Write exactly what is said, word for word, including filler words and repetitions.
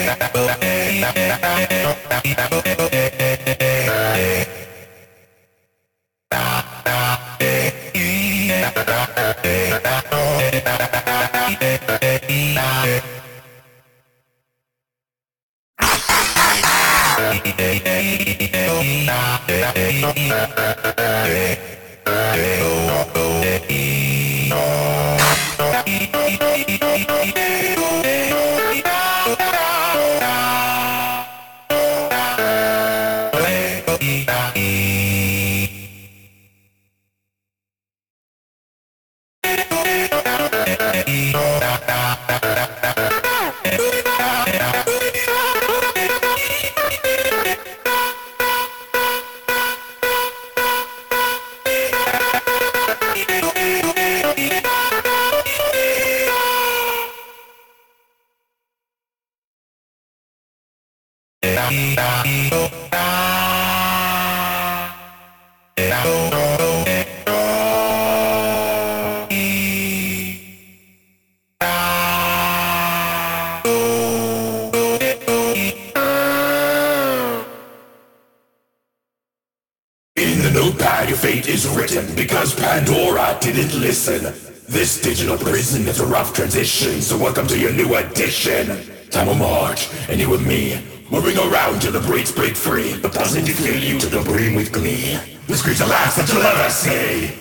In the notepad your fate is written, because Pandora didn't listen. This digital prison is a rough transition, so welcome to your new edition. Time will march, and you and me, moving around till the breaks break free. The positive fill you to the brim with glee. The screams the last that you'll ever see.